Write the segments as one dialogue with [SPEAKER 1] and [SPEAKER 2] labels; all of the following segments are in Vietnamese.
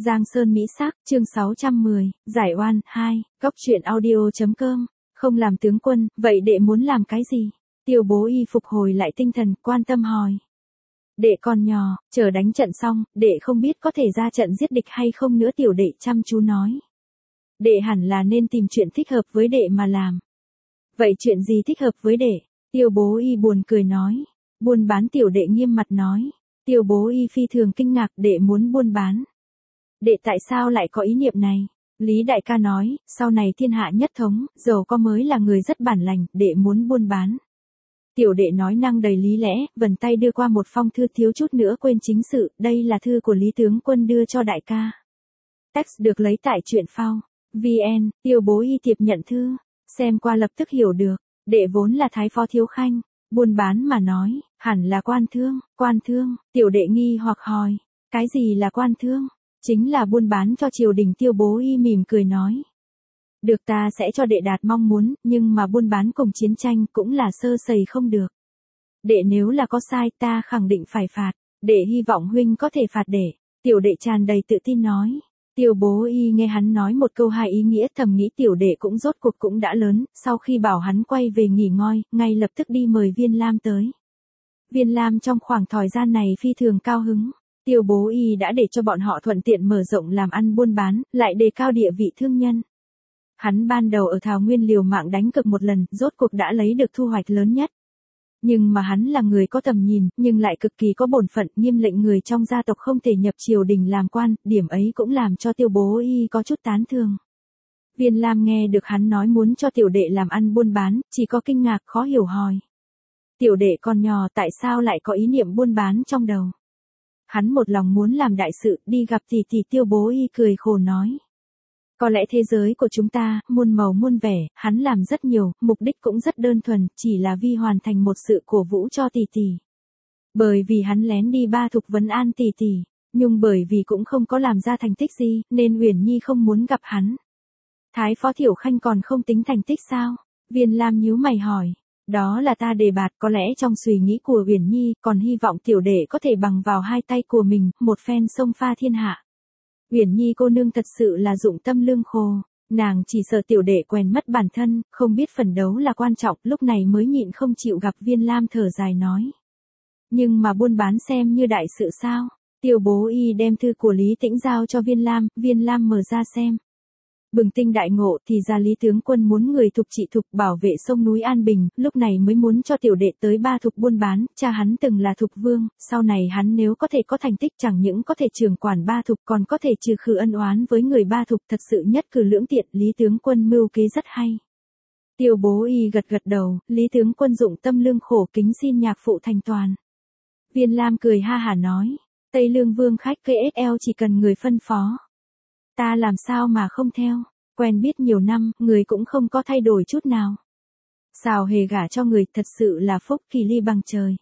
[SPEAKER 1] Giang Sơn Mỹ Sắc, chương 610, Giải oan, 2, Góc truyện audio.com, không làm tướng quân, vậy đệ muốn làm cái gì? Tiêu Bố Y phục hồi lại tinh thần, quan tâm hỏi. Đệ còn nhỏ, chờ đánh trận xong, đệ không biết có thể ra trận giết địch hay không nữa. Tiểu đệ chăm chú nói. Đệ hẳn là nên tìm chuyện thích hợp với đệ mà làm. Vậy chuyện gì thích hợp với đệ? Tiêu Bố Y buồn cười nói. Buôn bán. Tiểu đệ nghiêm mặt nói. Tiêu Bố Y phi thường kinh ngạc. Đệ muốn buôn bán. Đệ tại sao lại có ý niệm này? Lý đại ca nói, sau này thiên hạ nhất thống, giàu có mới là người rất bản lành, đệ muốn buôn bán. Tiểu đệ nói năng đầy lý lẽ, vần tay đưa qua một phong thư, thiếu chút nữa quên chính sự, đây là thư của Lý tướng quân đưa cho đại ca. Text được lấy tại truyện phao. VN, Tiêu Bố Y tiếp nhận thư, xem qua lập tức hiểu được, đệ vốn là thái phó thiếu khanh, buôn bán mà nói, hẳn là quan thương, tiểu đệ nghi hoặc hỏi, cái gì là quan thương? Chính là buôn bán cho triều đình. Tiêu Bố Y mỉm cười nói. Được, ta sẽ cho đệ đạt mong muốn, nhưng mà buôn bán cùng chiến tranh cũng là sơ sẩy không được. Đệ nếu là có sai ta khẳng định phải phạt, đệ hy vọng huynh có thể phạt đệ. Tiểu đệ tràn đầy tự tin nói. Tiêu Bố Y nghe hắn nói một câu hai ý nghĩa, thầm nghĩ tiểu đệ cũng rốt cuộc cũng đã lớn, sau khi bảo hắn quay về nghỉ ngơi, ngay lập tức đi mời Viên Lam tới. Viên Lam trong khoảng thời gian này phi thường cao hứng. Tiêu Bố Y đã để cho bọn họ thuận tiện mở rộng làm ăn buôn bán, lại đề cao địa vị thương nhân. Hắn ban đầu ở Thảo Nguyên liều mạng đánh cược một lần, rốt cuộc đã lấy được thu hoạch lớn nhất. Nhưng mà hắn là người có tầm nhìn, nhưng lại cực kỳ có bổn phận, nghiêm lệnh người trong gia tộc không thể nhập triều đình làm quan, điểm ấy cũng làm cho Tiêu Bố Y có chút tán thường. Viên Lam nghe được hắn nói muốn cho tiểu đệ làm ăn buôn bán, chỉ có kinh ngạc khó hiểu hỏi. Tiểu đệ còn nhỏ tại sao lại có ý niệm buôn bán trong đầu? Hắn một lòng muốn làm đại sự, đi gặp tỷ tỷ. Tiêu Bố Y cười khổ nói. Có lẽ thế giới của chúng ta, muôn màu muôn vẻ, hắn làm rất nhiều, mục đích cũng rất đơn thuần, chỉ là vì hoàn thành một sự cổ vũ cho tỷ tỷ. Bởi vì hắn lén đi Ba Thục vấn an tỷ tỷ, nhưng bởi vì cũng không có làm ra thành tích gì, nên Uyển Nhi không muốn gặp hắn. Thái phó Thiểu Khanh còn không tính thành tích sao? Viên Lam nhíu mày hỏi. Đó là ta đề bạt, có lẽ trong suy nghĩ của Uyển Nhi, còn hy vọng tiểu đệ có thể bằng vào hai tay của mình, một phen xông pha thiên hạ. Uyển Nhi cô nương thật sự là dụng tâm lương khô, nàng chỉ sợ tiểu đệ quên mất bản thân, không biết phấn đấu là quan trọng, lúc này mới nhịn không chịu gặp. Viên Lam thở dài nói. Nhưng mà buôn bán xem như đại sự sao? Tiêu Bố Y đem thư của Lý Tĩnh giao cho Viên Lam mở ra xem. Bừng tinh đại ngộ, thì ra Lý tướng quân muốn người Thục trị Thục bảo vệ sông núi An Bình, lúc này mới muốn cho tiểu đệ tới Ba Thục buôn bán, cha hắn từng là Thục vương, sau này hắn nếu có thể có thành tích chẳng những có thể trưởng quản Ba Thục còn có thể trừ khử ân oán với người Ba Thục, thật sự nhất cử lưỡng tiện. Lý tướng quân mưu kế rất hay. Tiêu Bố Y gật gật đầu, Lý tướng quân dụng tâm lương khổ, kính xin nhạc phụ thành toàn. Viên Lam cười ha hả nói, Tây Lương vương khách KSL chỉ cần người phân phó. Ta làm sao mà không theo, quen biết nhiều năm, người cũng không có thay đổi chút nào. Xào Hề gả cho người thật sự là phúc kỳ ly bằng trời.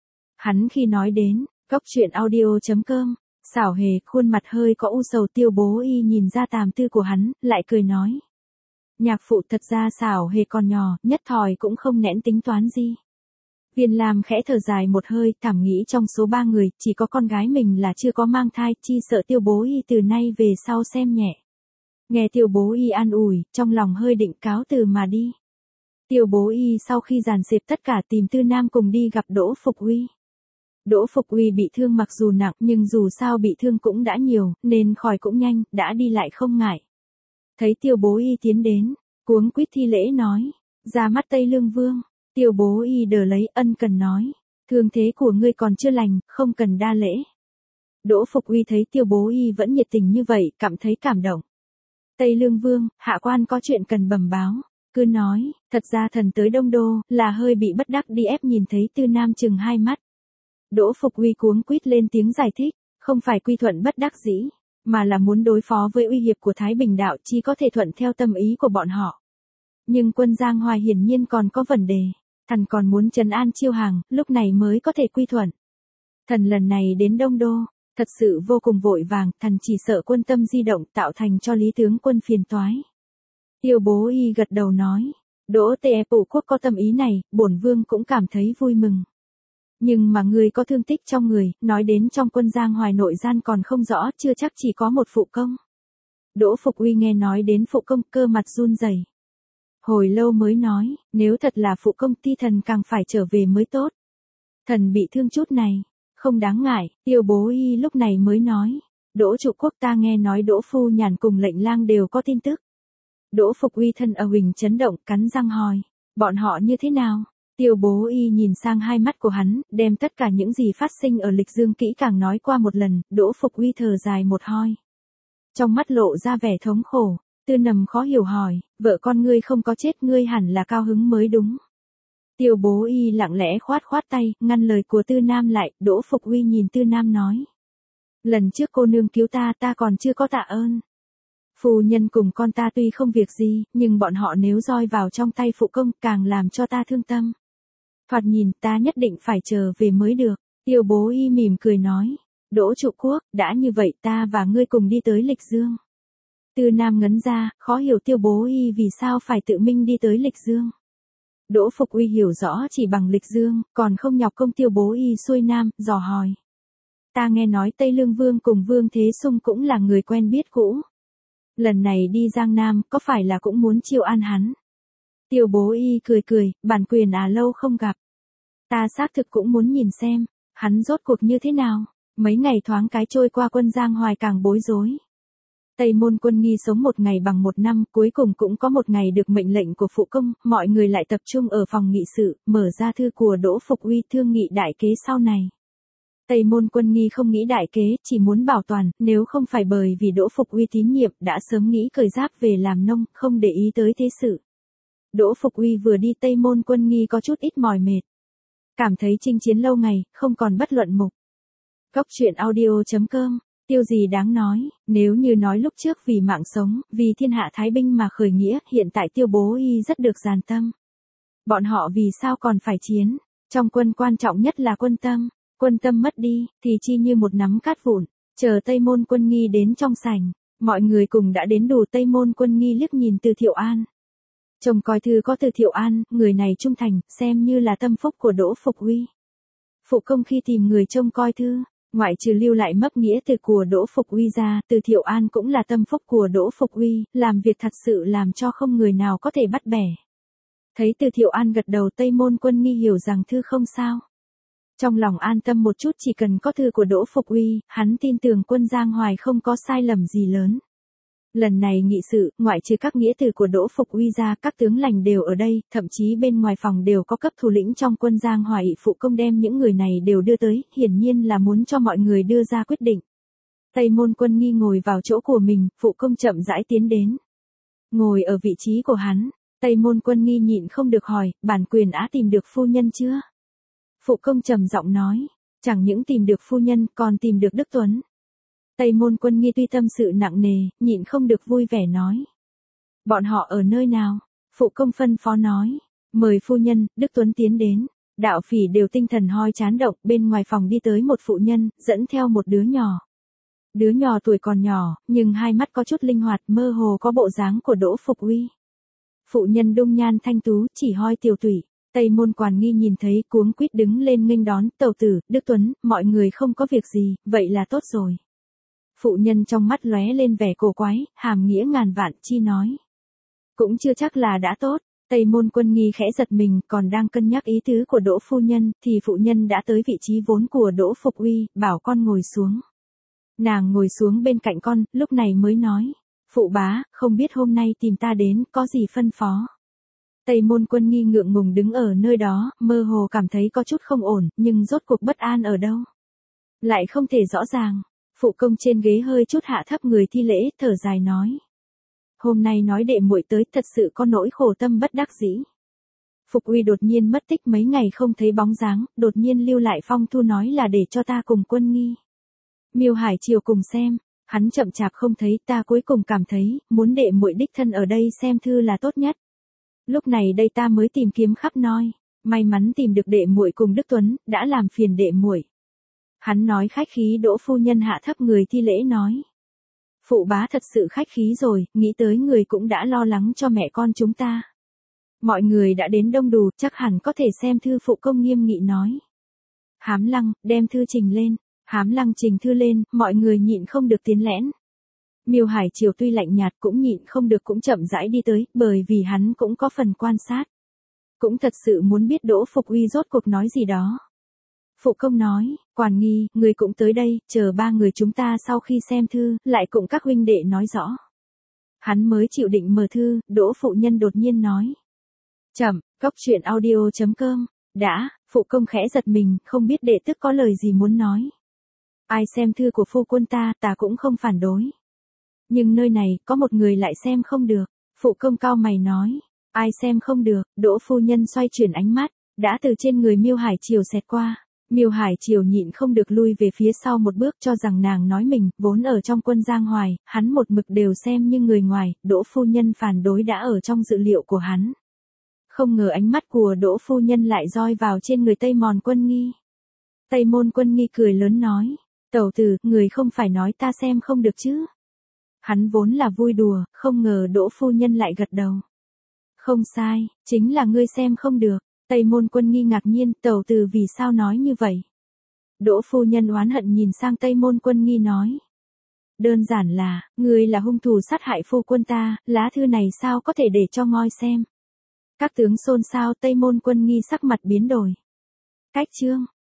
[SPEAKER 1] Hắn khi nói đến, Góc truyện audio.com, Xào Hề khuôn mặt hơi có u sầu. Tiêu Bố Y nhìn ra tàm tư của hắn, lại cười nói. Nhạc phụ thật ra Xào Hề còn nhỏ, nhất thời cũng không nén tính toán gì. Viên Lam khẽ thở dài một hơi, cảm nghĩ trong số 3 người, chỉ có con gái mình là chưa có mang thai, chi sợ Tiêu Bố Y từ nay về sau xem nhẹ. Nghe Tiêu Bố Y an ủi, trong lòng hơi định cáo từ mà đi. Tiêu Bố Y sau khi dàn xếp tất cả tìm Tư Nam cùng đi gặp Đỗ Phục Uy. Đỗ Phục Uy bị thương mặc dù nặng, nhưng dù sao bị thương cũng đã nhiều, nên khỏi cũng nhanh, đã đi lại không ngại. Thấy Tiêu Bố Y tiến đến, cuống quýt thi lễ nói, ra mắt Tây Lương vương. Tiêu Bố Y đỡ lấy, ân cần nói, thương thế của ngươi còn chưa lành, không cần đa lễ. Đỗ Phục Uy thấy Tiêu Bố Y vẫn nhiệt tình như vậy, cảm thấy cảm động. Tây Lương vương, hạ quan có chuyện cần bẩm báo. Cứ nói, thật ra thần tới Đông Đô, là hơi bị bất đắc đi ép. Nhìn thấy Tư Nam chừng hai mắt. Đỗ Phục Uy cuống quýt lên tiếng giải thích, không phải quy thuận bất đắc dĩ, mà là muốn đối phó với uy hiếp của Thái Bình đạo, chỉ có thể thuận theo tâm ý của bọn họ. Nhưng quân Giang Hoài hiển nhiên còn có vấn đề. Thần còn muốn trấn an Chiêu Hàng, lúc này mới có thể quy thuận. Thần lần này đến Đông Đô, thật sự vô cùng vội vàng, thần chỉ sợ quân tâm di động tạo thành cho Lý tướng quân phiền toái. Tiêu Bố Y gật đầu nói, Đỗ Tề Phủ Quốc có tâm ý này, bổn vương cũng cảm thấy vui mừng. Nhưng mà ngươi có thương tích trong người, nói đến trong quân Giang Hoài nội gian còn không rõ, chưa chắc chỉ có một phụ công. Đỗ Phục Uy nghe nói đến phụ công, cơ mặt run rẩy. Hồi lâu mới nói, nếu thật là phụ công ti thần càng phải trở về mới tốt. Thần bị thương chút này, không đáng ngại, Tiêu Bố Y lúc này mới nói. Đỗ trụ quốc, ta nghe nói Đỗ Phu Nhàn cùng lệnh lang đều có tin tức. Đỗ Phục Uy thân ở huỳnh chấn động, cắn răng hỏi, bọn họ như thế nào? Tiêu Bố Y nhìn sang hai mắt của hắn, đem tất cả những gì phát sinh ở Lịch Dương kỹ càng nói qua một lần. Đỗ Phục Uy thở dài một hơi. Trong mắt lộ ra vẻ thống khổ. Tư Nầm khó hiểu hỏi, vợ con ngươi không có chết, ngươi hẳn là cao hứng mới đúng. Tiêu Bố Y lặng lẽ khoát khoát tay, ngăn lời của Tư Nam lại. Đỗ Phục Uy nhìn Tư Nam nói, lần trước cô nương cứu ta, ta còn chưa có tạ ơn. Phu nhân cùng con ta tuy không việc gì, nhưng bọn họ nếu roi vào trong tay phụ công, càng làm cho ta thương tâm. Thoạt nhìn, ta nhất định phải trở về mới được. Tiêu Bố Y mỉm cười nói, Đỗ trụ quốc, đã như vậy ta và ngươi cùng đi tới Lịch Dương. Tư Nam ngấn ra, khó hiểu Tiêu Bố Y vì sao phải tự mình đi tới Lịch Dương. Đỗ Phục Uy hiểu rõ chỉ bằng Lịch Dương, còn không nhọc công Tiêu Bố Y xuôi Nam, dò hỏi. Ta nghe nói Tây Lương Vương cùng Vương Thế Sung cũng là người quen biết cũ. Lần này đi Giang Nam, có phải là cũng muốn chiêu an hắn? Tiêu Bố Y cười cười, bản quyền lâu không gặp. Ta xác thực cũng muốn nhìn xem, hắn rốt cuộc như thế nào. Mấy ngày thoáng cái trôi qua, quân Giang Hoài càng bối rối. Tây Môn Quân Nghi sống một ngày bằng một năm, cuối cùng cũng có một ngày được mệnh lệnh của phụ công, mọi người lại tập trung ở phòng nghị sự, mở ra thư của Đỗ Phục Uy thương nghị đại kế sau này. Tây Môn Quân Nghi không nghĩ đại kế, chỉ muốn bảo toàn, nếu không phải bởi vì Đỗ Phục Uy tín nhiệm, đã sớm nghĩ cởi giáp về làm nông, không để ý tới thế sự. Đỗ Phục Uy vừa đi, Tây Môn Quân Nghi có chút ít mỏi mệt. Cảm thấy chinh chiến lâu ngày, không còn bất luận mục. Góc truyện audio.com, tiêu gì đáng nói, nếu như nói lúc trước vì mạng sống, vì thiên hạ thái bình mà khởi nghĩa, hiện tại Tiêu Bố Y rất được giàn tâm. Bọn họ vì sao còn phải chiến? Trong quân quan trọng nhất là quân tâm. Quân tâm mất đi, thì chi như một nắm cát vụn. Chờ Tây Môn Quân Nghi đến trong sảnh, mọi người cùng đã đến đủ. Tây Môn Quân Nghi liếc nhìn Từ Thiệu An. Trông coi thư có Từ Thiệu An, người này trung thành, xem như là tâm phúc của Đỗ Phục Uy. Phụ công khi tìm người trông coi thư, ngoại trừ lưu lại mấp nghĩa từ của Đỗ Phục Uy ra, Từ Thiệu An cũng là tâm phúc của Đỗ Phục Uy, làm việc thật sự làm cho không người nào có thể bắt bẻ. Thấy Từ Thiệu An gật đầu, Tây Môn Quân Nghi hiểu rằng thư không sao. Trong lòng an tâm một chút, chỉ cần có thư của Đỗ Phục Uy, hắn tin tưởng quân Giang Hoài không có sai lầm gì lớn. Lần này nghị sự, ngoại trừ các nghĩa từ của Đỗ Phục Uy ra, các tướng lãnh đều ở đây, thậm chí bên ngoài phòng đều có cấp thủ lĩnh trong quân Giang Hoài. Phụ công đem những người này đều đưa tới, hiển nhiên là muốn cho mọi người đưa ra quyết định. Tây Môn Quân Nghi ngồi vào chỗ của mình, phụ công chậm rãi tiến đến. Ngồi ở vị trí của hắn, Tây Môn Quân Nghi nhịn không được hỏi, bản quyền tìm được phu nhân chưa? Phụ công trầm giọng nói, chẳng những tìm được phu nhân, còn tìm được Đức Tuấn. Tây Môn Quân Nghi tuy tâm sự nặng nề, nhịn không được vui vẻ nói. Bọn họ ở nơi nào? Phụ công phân phó nói, mời phu nhân, Đức Tuấn tiến đến. Đạo Phỉ đều tinh thần hoi chán động, bên ngoài phòng đi tới một phụ nhân, dẫn theo một đứa nhỏ. Đứa nhỏ tuổi còn nhỏ, nhưng hai mắt có chút linh hoạt, mơ hồ có bộ dáng của Đỗ Phục Uy. Phụ nhân dung nhan thanh tú, chỉ hoi tiểu tụy. Tây Môn Quản Nghi nhìn thấy, cuống quýt đứng lên nghênh đón, tẩu tử, Đức Tuấn, mọi người không có việc gì, vậy là tốt rồi. Phụ nhân trong mắt lóe lên vẻ cổ quái, hàm nghĩa ngàn vạn, chi nói. Cũng chưa chắc là đã tốt. Tây Môn Quân Nghi khẽ giật mình, còn đang cân nhắc ý tứ của Đỗ phu nhân, thì phụ nhân đã tới vị trí vốn của Đỗ Phục Uy, bảo con ngồi xuống. Nàng ngồi xuống bên cạnh con, lúc này mới nói, phụ bá, không biết hôm nay tìm ta đến, có gì phân phó. Tây Môn Quân Nghi ngượng ngùng đứng ở nơi đó, mơ hồ cảm thấy có chút không ổn, nhưng rốt cuộc bất an ở đâu. Lại không thể rõ ràng. Phụ công trên ghế hơi chút hạ thấp người thi lễ, thở dài nói. Hôm nay nói đệ muội tới, thật sự có nỗi khổ tâm bất đắc dĩ. Phục Uy đột nhiên mất tích mấy ngày không thấy bóng dáng, đột nhiên lưu lại phong thư nói là để cho ta cùng Quân Nghi. Miêu Hải Triều cùng xem, hắn chậm chạp không thấy, ta cuối cùng cảm thấy, muốn đệ muội đích thân ở đây xem thư là tốt nhất. Lúc này đây ta mới tìm kiếm khắp nơi, may mắn tìm được đệ muội cùng Đức Tuấn, đã làm phiền đệ muội. Hắn nói khách khí. Đỗ phu nhân hạ thấp người thi lễ nói. Phụ bá thật sự khách khí rồi, nghĩ tới người cũng đã lo lắng cho mẹ con chúng ta. Mọi người đã đến đông đủ, chắc hẳn có thể xem thư. Phụ công nghiêm nghị nói. Hám Lăng, đem thư trình lên. Hám Lăng trình thư lên, mọi người nhịn không được tiến lẽn. Miêu Hải Triều tuy lạnh nhạt cũng nhịn không được cũng chậm rãi đi tới, bởi vì hắn cũng có phần quan sát. Cũng thật sự muốn biết Đỗ Phục Uy rốt cuộc nói gì đó. Phụ công nói, Quản Nghi, người cũng tới đây, chờ 3 người chúng ta sau khi xem thư, lại cùng các huynh đệ nói rõ. Hắn mới chịu định mở thư, Đỗ phụ nhân đột nhiên nói. Chậm, cốc truyện audio.com. Đã, phụ công khẽ giật mình, không biết đệ tức có lời gì muốn nói. Ai xem thư của phu quân ta cũng không phản đối. Nhưng nơi này, có một người lại xem không được. Phụ công cao mày nói. Ai xem không được, Đỗ phu nhân xoay chuyển ánh mắt, đã từ trên người Miêu Hải Triều xẹt qua. Miêu Hải Triều nhịn không được lui về phía sau một bước cho rằng nàng nói mình, vốn ở trong quân Giang Hoài, hắn một mực đều xem như người ngoài, Đỗ phu nhân phản đối đã ở trong dự liệu của hắn. Không ngờ ánh mắt của Đỗ phu nhân lại roi vào trên người Tây Môn Quân Nghi. Tây Môn Quân Nghi cười lớn nói, tẩu tử, người không phải nói ta xem không được chứ. Hắn vốn là vui đùa, không ngờ Đỗ phu nhân lại gật đầu. Không sai, chính là ngươi xem không được. Tây Môn Quân Nghi ngạc nhiên, tẩu tử vì sao nói như vậy? Đỗ phu nhân oán hận nhìn sang Tây Môn Quân Nghi nói. Đơn giản là, ngươi là hung thủ sát hại phu quân ta, lá thư này sao có thể để cho ngoi xem. Các tướng xôn xao, Tây Môn Quân Nghi sắc mặt biến đổi. Cách chương.